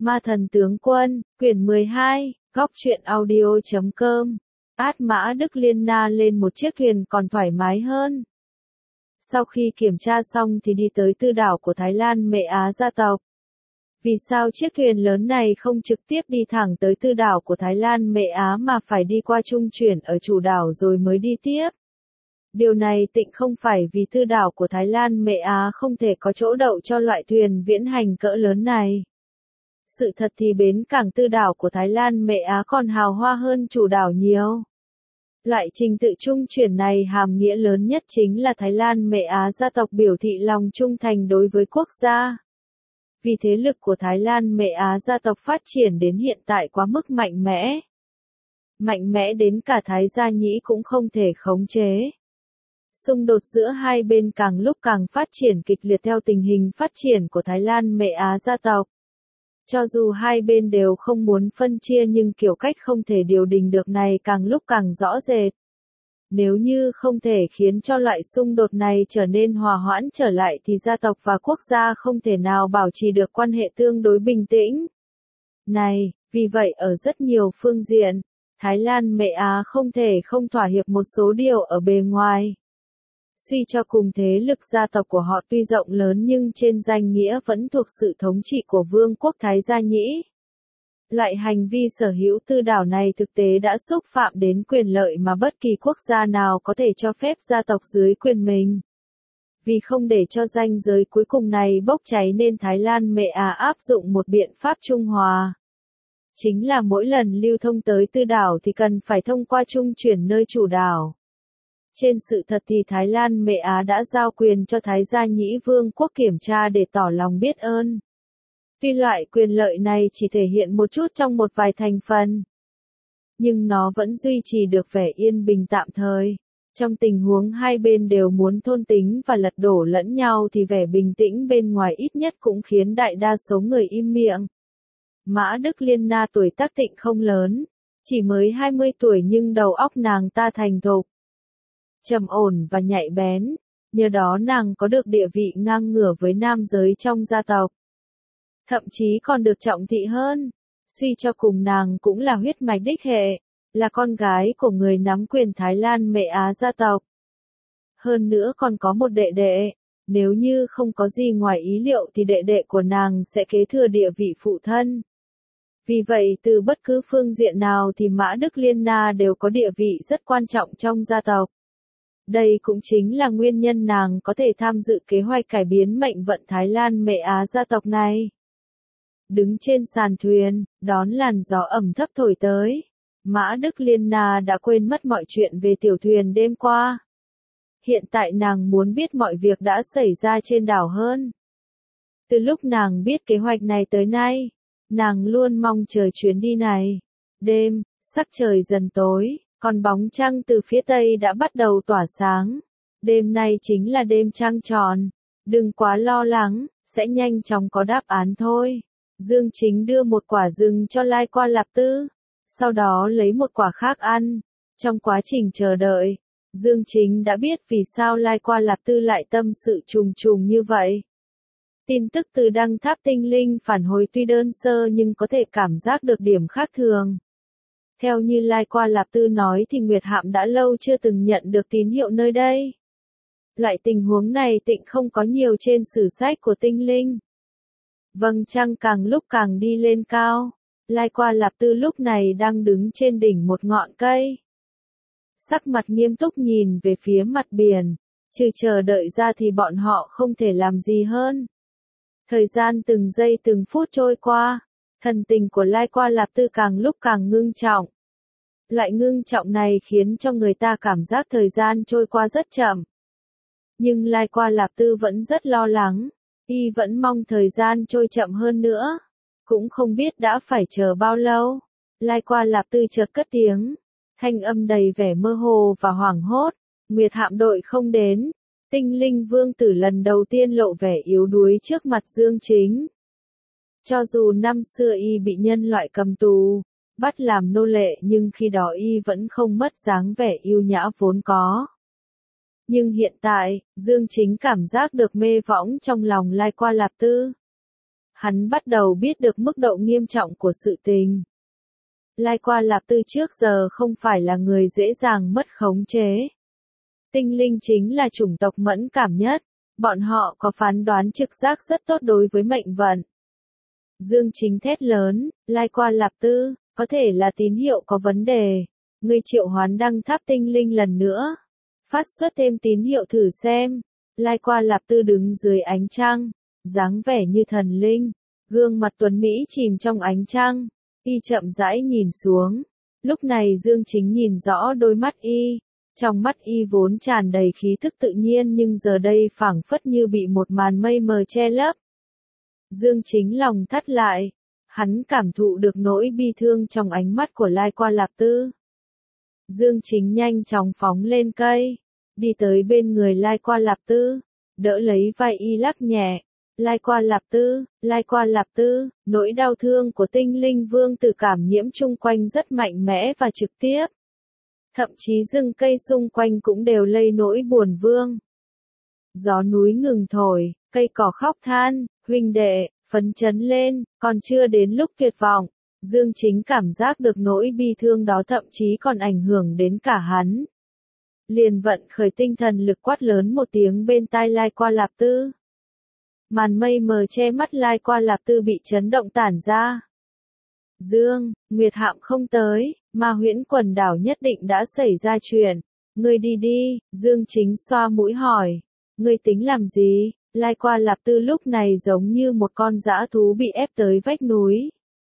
Ma thần tướng quân, quyển 12, góc truyện audio.com. Át Mã Đức Liên Na lên một chiếc thuyền còn thoải mái hơn. Sau khi kiểm tra xong thì đi tới tư đảo của Thái Lan Mệ Á gia tộc. Vì sao chiếc thuyền lớn này không trực tiếp đi thẳng tới tư đảo của Thái Lan Mệ Á mà phải đi qua trung chuyển ở chủ đảo rồi mới đi tiếp? Điều này tịnh không phải vì tư đảo của Thái Lan Mệ Á không thể có chỗ đậu cho loại thuyền viễn hành cỡ lớn này. Sự thật thì bến cảng tư đảo của Thái Lan Mệ Á còn hào hoa hơn chủ đảo nhiều. Loại trình tự trung chuyển này hàm nghĩa lớn nhất chính là Thái Lan Mệ Á gia tộc biểu thị lòng trung thành đối với quốc gia. Vì thế lực của Thái Lan Mệ Á gia tộc phát triển đến hiện tại quá mức mạnh mẽ. Mạnh mẽ đến cả Thái Gia Nhĩ cũng không thể khống chế. Xung đột giữa hai bên càng lúc càng phát triển kịch liệt theo tình hình phát triển của Thái Lan Mệ Á gia tộc. Cho dù hai bên đều không muốn phân chia nhưng kiểu cách không thể điều đình được này càng lúc càng rõ rệt. Nếu như không thể khiến cho loại xung đột này trở nên hòa hoãn trở lại thì gia tộc và quốc gia không thể nào bảo trì được quan hệ tương đối bình tĩnh. Vì vậy ở rất nhiều phương diện, Thái Lan Mệ Á không thể không thỏa hiệp một số điều ở bề ngoài. Suy cho cùng thế lực gia tộc của họ tuy rộng lớn nhưng trên danh nghĩa vẫn thuộc sự thống trị của Vương quốc Thái Gia Nhĩ. Loại hành vi sở hữu tư đảo này thực tế đã xúc phạm đến quyền lợi mà bất kỳ quốc gia nào có thể cho phép gia tộc dưới quyền mình. Vì không để cho ranh giới cuối cùng này bốc cháy nên Thái Lan Mệ Á áp dụng một biện pháp trung hòa. Chính là mỗi lần lưu thông tới tư đảo thì cần phải thông qua trung chuyển nơi chủ đảo. Trên sự thật thì Thái Lan Mệ Á đã giao quyền cho Thái Gia Nhĩ Vương quốc kiểm tra để tỏ lòng biết ơn. Tuy loại quyền lợi này chỉ thể hiện một chút trong một vài thành phần, nhưng nó vẫn duy trì được vẻ yên bình tạm thời. Trong tình huống hai bên đều muốn thôn tính và lật đổ lẫn nhau thì vẻ bình tĩnh bên ngoài ít nhất cũng khiến đại đa số người im miệng. Mã Đức Liên Na tuổi tác tịnh không lớn, chỉ mới 20 tuổi nhưng đầu óc nàng ta thành thục, trầm ổn và nhạy bén, nhờ đó nàng có được địa vị ngang ngửa với nam giới trong gia tộc. Thậm chí còn được trọng thị hơn, suy cho cùng nàng cũng là huyết mạch đích hệ, là con gái của người nắm quyền Thái Lan Mệ Á gia tộc. Hơn nữa còn có một đệ đệ, nếu như không có gì ngoài ý liệu thì đệ đệ của nàng sẽ kế thừa địa vị phụ thân. Vì vậy từ bất cứ phương diện nào thì Mã Đức Liên Na đều có địa vị rất quan trọng trong gia tộc. Đây cũng chính là nguyên nhân nàng có thể tham dự kế hoạch cải biến mệnh vận Thái Lan Mệ Á gia tộc này. Đứng trên sàn thuyền, đón làn gió ẩm thấp thổi tới, Mã Đức Liên Na đã quên mất mọi chuyện về tiểu thuyền đêm qua. Hiện tại nàng muốn biết mọi việc đã xảy ra trên đảo hơn. Từ lúc nàng biết kế hoạch này tới nay, nàng luôn mong chờ chuyến đi này. Đêm, sắc trời dần tối, còn bóng trăng từ phía tây đã bắt đầu tỏa sáng. Đêm nay chính là đêm trăng tròn. Đừng quá lo lắng, sẽ nhanh chóng có đáp án thôi. Dương Chính đưa một quả rừng cho Lai Qua Lạp Tư, sau đó lấy một quả khác ăn. Trong quá trình chờ đợi, Dương Chính đã biết vì sao Lai Qua Lạp Tư lại tâm sự trùng trùng như vậy. Tin tức từ Đăng Tháp Tinh Linh phản hồi tuy đơn sơ nhưng có thể cảm giác được điểm khác thường. Theo như Lai Qua Lạp Tư nói thì Nguyệt Hạm đã lâu chưa từng nhận được tín hiệu nơi đây. Loại tình huống này tịnh không có nhiều trên sử sách của tinh linh. Vầng trăng càng lúc càng đi lên cao. Lai Qua Lạp Tư lúc này đang đứng trên đỉnh một ngọn cây. Sắc mặt nghiêm túc nhìn về phía mặt biển. Trừ chờ đợi ra thì bọn họ không thể làm gì hơn. Thời gian từng giây từng phút trôi qua. Thần tình của Lai Qua Lạp Tư càng lúc càng ngưng trọng. Loại ngưng trọng này khiến cho người ta cảm giác thời gian trôi qua rất chậm. Nhưng Lai Qua Lạp Tư vẫn rất lo lắng. Y vẫn mong thời gian trôi chậm hơn nữa. Cũng không biết đã phải chờ bao lâu. Lai Qua Lạp Tư chợt cất tiếng. Thanh âm đầy vẻ mơ hồ và hoảng hốt. Nguyệt Hạm đội không đến. Tinh Linh Vương tử lần đầu tiên lộ vẻ yếu đuối trước mặt Dương Chính. Cho dù năm xưa y bị nhân loại cầm tù, bắt làm nô lệ nhưng khi đó y vẫn không mất dáng vẻ yêu nhã vốn có. Nhưng hiện tại, Dương Chính cảm giác được mê võng trong lòng Lai Qua Lạp Tư. Hắn bắt đầu biết được mức độ nghiêm trọng của sự tình. Lai Qua Lạp Tư trước giờ không phải là người dễ dàng mất khống chế. Tinh linh chính là chủng tộc mẫn cảm nhất, bọn họ có phán đoán trực giác rất tốt đối với mệnh vận. Dương Chính thét lớn, Lai Qua Lạp Tư, có thể là tín hiệu có vấn đề. Ngươi triệu hoán đăng tháp tinh linh lần nữa. Phát xuất thêm tín hiệu thử xem. Lai Qua Lạp Tư đứng dưới ánh trăng, dáng vẻ như thần linh, gương mặt tuấn Mỹ chìm trong ánh trăng. Y chậm rãi nhìn xuống. Lúc này Dương Chính nhìn rõ đôi mắt y. Trong mắt y vốn tràn đầy khí thức tự nhiên nhưng giờ đây phảng phất như bị một màn mây mờ che lấp. Dương Chính lòng thắt lại. Hắn cảm thụ được nỗi bi thương trong ánh mắt của Lai Qua Lạp Tư. Dương Chính nhanh chóng phóng lên cây. Đi tới bên người Lai Qua Lạp Tư. Đỡ lấy vai y lắc nhẹ. Lai Qua Lạp Tư, Lai Qua Lạp Tư, nỗi đau thương của tinh linh vương tử cảm nhiễm chung quanh rất mạnh mẽ và trực tiếp. Thậm chí rừng cây xung quanh cũng đều lây nỗi buồn vương. Gió núi ngừng thổi, cây cỏ khóc than, huynh đệ, phấn chấn lên, còn chưa đến lúc tuyệt vọng. Dương Chính cảm giác được nỗi bi thương đó thậm chí còn ảnh hưởng đến cả hắn. Liền vận khởi tinh thần lực quát lớn một tiếng bên tai Lai Qua Lạp Tư. Màn mây mờ che mắt Lai Qua Lạp Tư bị chấn động tản ra. Dương, Nguyệt Hạm không tới, Ma Huyễn quần đảo nhất định đã xảy ra chuyện. Ngươi đi đi, Dương Chính xoa mũi hỏi. Ngươi tính làm gì? Lai Qua Lạp Tư lúc này giống như một con dã thú bị ép tới vách núi.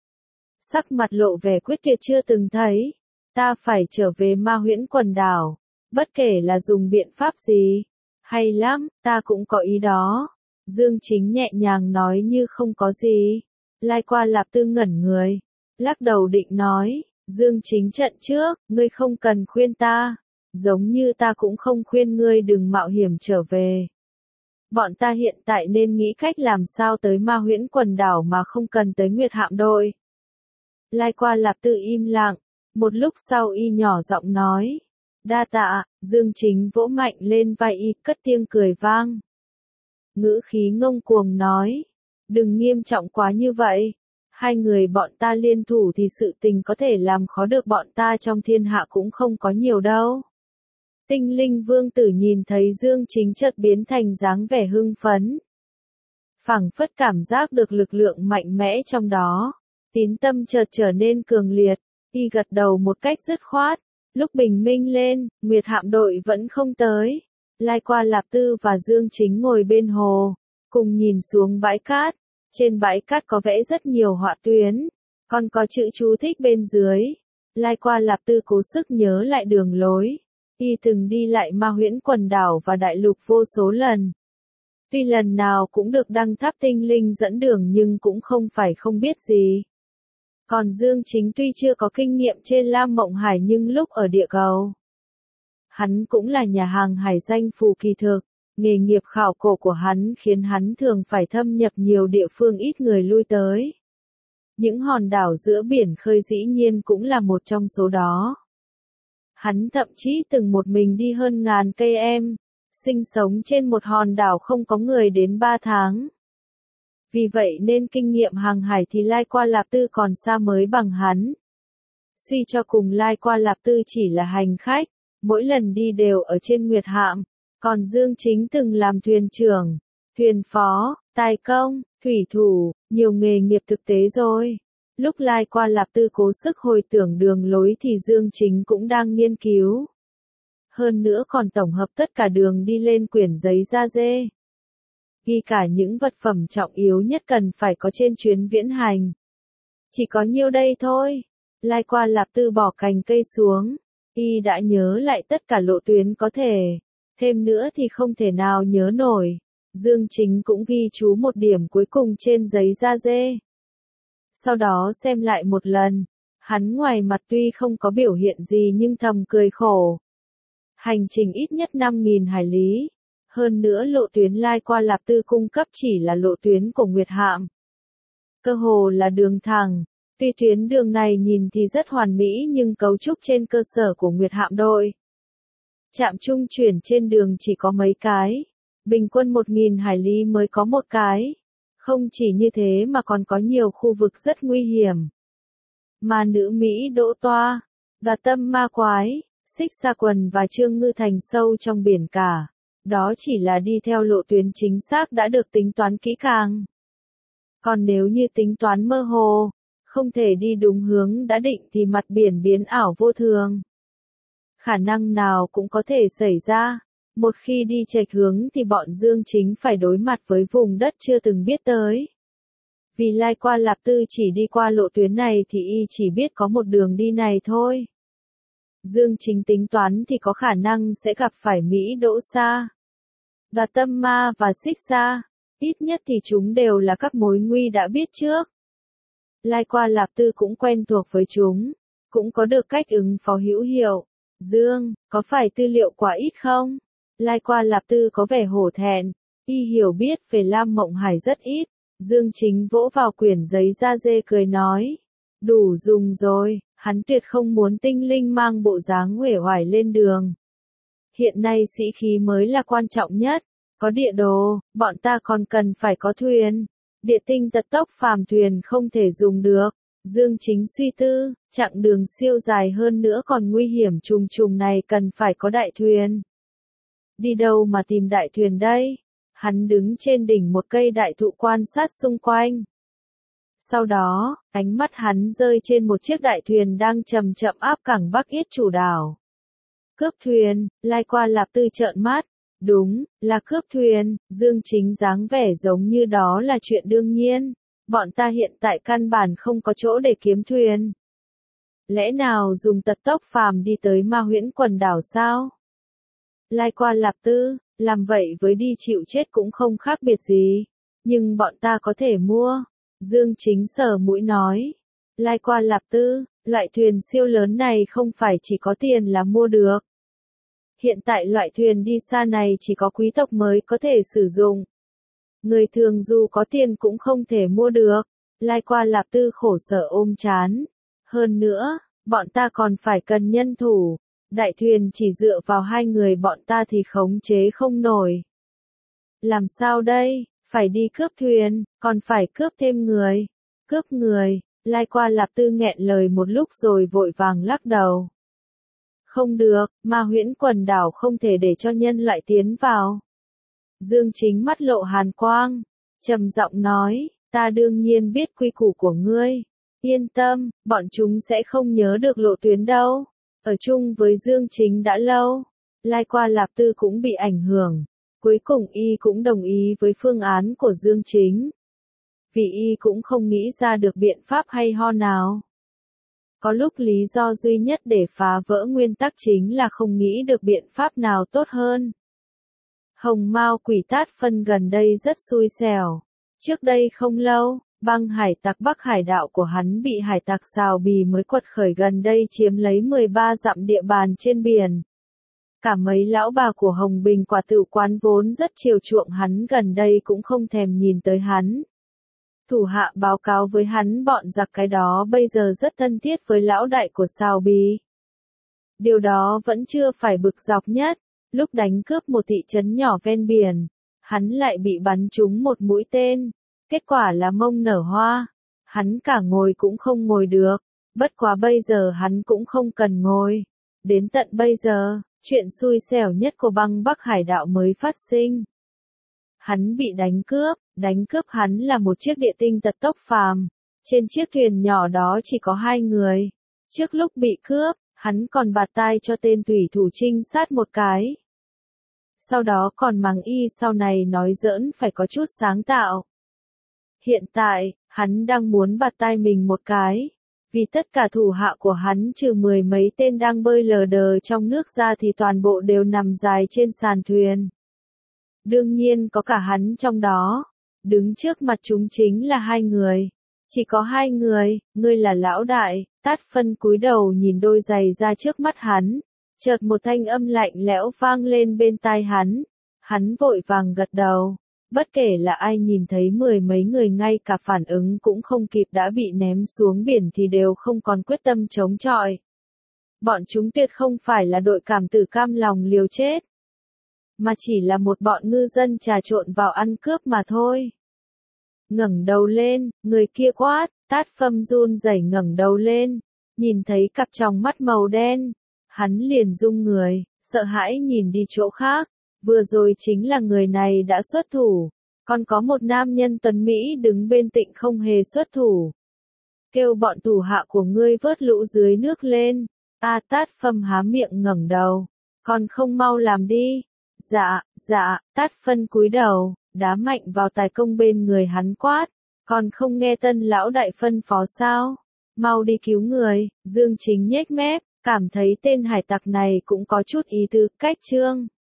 Sắc mặt lộ vẻ quyết tuyệt chưa từng thấy. Ta phải trở về Ma Huyễn quần đảo. Bất kể là dùng biện pháp gì. Hay lắm, ta cũng có ý đó. Dương Chính nhẹ nhàng nói như không có gì. Lai Qua Lạp Tư ngẩn người. Lắc đầu định nói. Dương Chính trận trước, ngươi không cần khuyên ta. Giống như ta cũng không khuyên ngươi đừng mạo hiểm trở về. Bọn ta hiện tại nên nghĩ cách làm sao tới Ma Huyễn quần đảo mà không cần tới Nguyệt Hạm đội. Lai Qua Lạp Tư im lặng. Một lúc sau y nhỏ giọng nói. Đa tạ, Dương Chính vỗ mạnh lên vai y cất tiếng cười vang. Ngữ khí ngông cuồng nói. Đừng nghiêm trọng quá như vậy. Hai người bọn ta liên thủ thì sự tình có thể làm khó được bọn ta trong thiên hạ cũng không có nhiều đâu. Tinh linh vương tử nhìn thấy Dương Chính chợt biến thành dáng vẻ hưng phấn. Phảng phất cảm giác được lực lượng mạnh mẽ trong đó. Tín tâm chợt trở nên cường liệt. Y gật đầu một cách dứt khoát. Lúc bình minh lên, Nguyệt Hạm đội vẫn không tới. Lai Qua Lạp Tư và Dương Chính ngồi bên hồ, cùng nhìn xuống bãi cát. Trên bãi cát có vẽ rất nhiều họa tuyến, còn có chữ chú thích bên dưới. Lai Qua Lạp Tư cố sức nhớ lại đường lối. Y từng đi lại Ma Huyễn quần đảo và đại lục vô số lần. Tuy lần nào cũng được đăng tháp tinh linh dẫn đường nhưng cũng không phải không biết gì. Còn Dương Chính tuy chưa có kinh nghiệm trên Lam Mộng Hải nhưng lúc ở địa cầu, hắn cũng là nhà hàng hải danh phù kỳ thực. Nghề nghiệp khảo cổ của hắn khiến hắn thường phải thâm nhập nhiều địa phương ít người lui tới. Những hòn đảo giữa biển khơi dĩ nhiên cũng là một trong số đó. Hắn thậm chí từng một mình đi hơn 1000 km, sinh sống trên một hòn đảo không có người đến 3 tháng. Vì vậy nên kinh nghiệm hàng hải thì Lai Qua Lạp Tư còn xa mới bằng hắn. Suy cho cùng Lai Qua Lạp Tư chỉ là hành khách, mỗi lần đi đều ở trên Nguyệt Hạm. Còn Dương Chính từng làm thuyền trưởng, thuyền phó, tài công, thủy thủ, nhiều nghề nghiệp thực tế rồi. Lúc Lai Qua Lạp Tư cố sức hồi tưởng đường lối thì Dương Chính cũng đang nghiên cứu. Hơn nữa còn tổng hợp tất cả đường đi lên quyển giấy da dê. Ghi cả những vật phẩm trọng yếu nhất cần phải có trên chuyến viễn hành. Chỉ có nhiêu đây thôi. Lai Qua Lạp Tư bỏ cành cây xuống. Y đã nhớ lại tất cả lộ tuyến có thể. Thêm nữa thì không thể nào nhớ nổi. Dương Chính cũng ghi chú một điểm cuối cùng trên giấy da dê. Sau đó xem lại một lần. Hắn ngoài mặt tuy không có biểu hiện gì nhưng thầm cười khổ. Hành trình ít nhất 5000 hải lý. Hơn nữa lộ tuyến Lai Qua Lạp Tư cung cấp chỉ là lộ tuyến của Nguyệt Hạm. Cơ hồ là đường thẳng. Tuy tuyến đường này nhìn thì rất hoàn mỹ nhưng cấu trúc trên cơ sở của Nguyệt Hạm đội. Trạm trung chuyển trên đường chỉ có mấy cái. Bình quân 1000 hải lý mới có một cái. Không chỉ như thế mà còn có nhiều khu vực rất nguy hiểm. Mà nữ Mỹ đỗ toa, đoạt tâm ma quái, Xích Sa Quần và Trương Ngư Thành sâu trong biển cả. Đó chỉ là đi theo lộ tuyến chính xác đã được tính toán kỹ càng. Còn nếu như tính toán mơ hồ, không thể đi đúng hướng đã định thì mặt biển biến ảo vô thường. Khả năng nào cũng có thể xảy ra. Một khi đi chệch hướng thì bọn Dương Chính phải đối mặt với vùng đất chưa từng biết tới. Vì Lai Qua Lạp Tư chỉ đi qua lộ tuyến này thì y chỉ biết có một đường đi này thôi. Dương Chính tính toán thì có khả năng sẽ gặp phải Mỹ Đỗ Sa, Đoạt Tâm Ma và Xích Sa, ít nhất thì chúng đều là các mối nguy đã biết trước. Lai Qua Lạp Tư cũng quen thuộc với chúng, cũng có được cách ứng phó hữu hiệu. Dương, có phải tư liệu quá ít không? Lai Qua Lạp Tư có vẻ hổ thẹn, y hiểu biết về Lam Mộng Hải rất ít. Dương Chính vỗ vào quyển giấy da dê cười nói, đủ dùng rồi, hắn tuyệt không muốn tinh linh mang bộ dáng uể oải lên đường. Hiện nay sĩ khí mới là quan trọng nhất, có địa đồ, bọn ta còn cần phải có thuyền. Địa tinh tật tốc phàm thuyền không thể dùng được. Dương Chính suy tư, chặng đường siêu dài hơn nữa còn nguy hiểm trùng trùng này cần phải có đại thuyền. Đi đâu mà tìm đại thuyền đây? Hắn đứng trên đỉnh một cây đại thụ quan sát xung quanh. Sau đó, ánh mắt hắn rơi trên một chiếc đại thuyền đang chậm chậm áp cảng Bắc Yết chủ đảo. Cướp thuyền, Lai Qua Lạp Tư trợn mắt. Đúng, là cướp thuyền, Dương Chính dáng vẻ giống như đó là chuyện đương nhiên. Bọn ta hiện tại căn bản không có chỗ để kiếm thuyền. Lẽ nào dùng tật tốc phàm đi tới Ma Huyễn quần đảo sao? Lai Qua Lạp Tư, làm vậy với đi chịu chết cũng không khác biệt gì. Nhưng bọn ta có thể mua. Dương Chính sờ mũi nói. Lai Qua Lạp Tư, loại thuyền siêu lớn này không phải chỉ có tiền là mua được. Hiện tại loại thuyền đi xa này chỉ có quý tộc mới có thể sử dụng. Người thường dù có tiền cũng không thể mua được. Lai Qua Lạp Tư khổ sở ôm trán. Hơn nữa, bọn ta còn phải cần nhân thủ. Đại thuyền chỉ dựa vào 2 người bọn ta thì khống chế không nổi. Làm sao đây? Phải đi cướp thuyền, còn phải cướp thêm người. Cướp người, Lai Qua Lạp Tư nghẹn lời một lúc rồi vội vàng lắc đầu. Không được, Ma Huyễn quần đảo không thể để cho nhân loại tiến vào. Dương Chính mắt lộ hàn quang, trầm giọng nói, ta đương nhiên biết quy củ của ngươi. Yên tâm, bọn chúng sẽ không nhớ được lộ tuyến đâu. Ở chung với Dương Chính đã lâu, Lai Qua Lạp Tư cũng bị ảnh hưởng. Cuối cùng y cũng đồng ý với phương án của Dương Chính. Vì y cũng không nghĩ ra được biện pháp hay ho nào. Có lúc lý do duy nhất để phá vỡ nguyên tắc chính là không nghĩ được biện pháp nào tốt hơn. Hồng Mao Quỷ Tát Phân gần đây rất xui xẻo. Trước đây không lâu, băng hải tặc Bắc Hải đạo của hắn bị hải tặc Sào Bì mới quật khởi gần đây chiếm lấy 13 dặm địa bàn trên biển. Cả mấy lão bà của Hồng Bình quả tự quán vốn rất chiều chuộng hắn gần đây cũng không thèm nhìn tới hắn. Thủ hạ báo cáo với hắn bọn giặc cái đó bây giờ rất thân thiết với lão đại của Sào Bì. Điều đó vẫn chưa phải bực dọc nhất. Lúc đánh cướp một thị trấn nhỏ ven biển, hắn lại bị bắn trúng một mũi tên. Kết quả là mông nở hoa. Hắn cả ngồi cũng không ngồi được. Bất quá bây giờ hắn cũng không cần ngồi. Đến tận bây giờ, chuyện xui xẻo nhất của băng Bắc Hải đạo mới phát sinh. Hắn bị đánh cướp hắn là một chiếc địa tinh tật tốc phàm. Trên chiếc thuyền nhỏ đó chỉ có 2 người. Trước lúc bị cướp, hắn còn bạt tai cho tên thủy thủ trinh sát một cái. Sau đó còn mắng y sau này nói giỡn phải có chút sáng tạo. Hiện tại, hắn đang muốn bạt tai mình một cái. Vì tất cả thủ hạ của hắn trừ 10 mấy tên đang bơi lờ đờ trong nước ra thì toàn bộ đều nằm dài trên sàn thuyền. Đương nhiên có cả hắn trong đó. Đứng trước mặt chúng chính là 2 người. Chỉ có 2 người, ngươi là lão đại. Tát Phân cúi đầu nhìn đôi giày ra trước mắt hắn. Chợt một thanh âm lạnh lẽo vang lên bên tai hắn. Hắn vội vàng gật đầu. Bất kể là ai nhìn thấy 10 mấy người ngay cả phản ứng cũng không kịp đã bị ném xuống biển thì đều không còn quyết tâm chống chọi. Bọn chúng tuyệt không phải là đội cảm tử cam lòng liều chết. Mà chỉ là một bọn ngư dân trà trộn vào ăn cướp mà thôi. ngẩng đầu lên, người kia quát, Tát Phâm run rẩy ngẩng đầu lên, nhìn thấy cặp tròng mắt màu đen, hắn liền rung người, sợ hãi nhìn đi chỗ khác, vừa rồi chính là người này đã xuất thủ, còn có một nam nhân tuấn Mỹ đứng bên Tịnh không hề xuất thủ. Kêu bọn thủ hạ của ngươi vớt lũ dưới nước lên, Tát Phâm há miệng ngẩng đầu, còn không mau làm đi. Dạ, Tát Phâm cúi đầu, đá mạnh vào tài công bên người hắn quát, còn không nghe Tân lão đại phân phó sao, mau đi cứu người. Dương Chính nhếch mép, cảm thấy tên hải tặc này cũng có chút ý tứ, cách trương.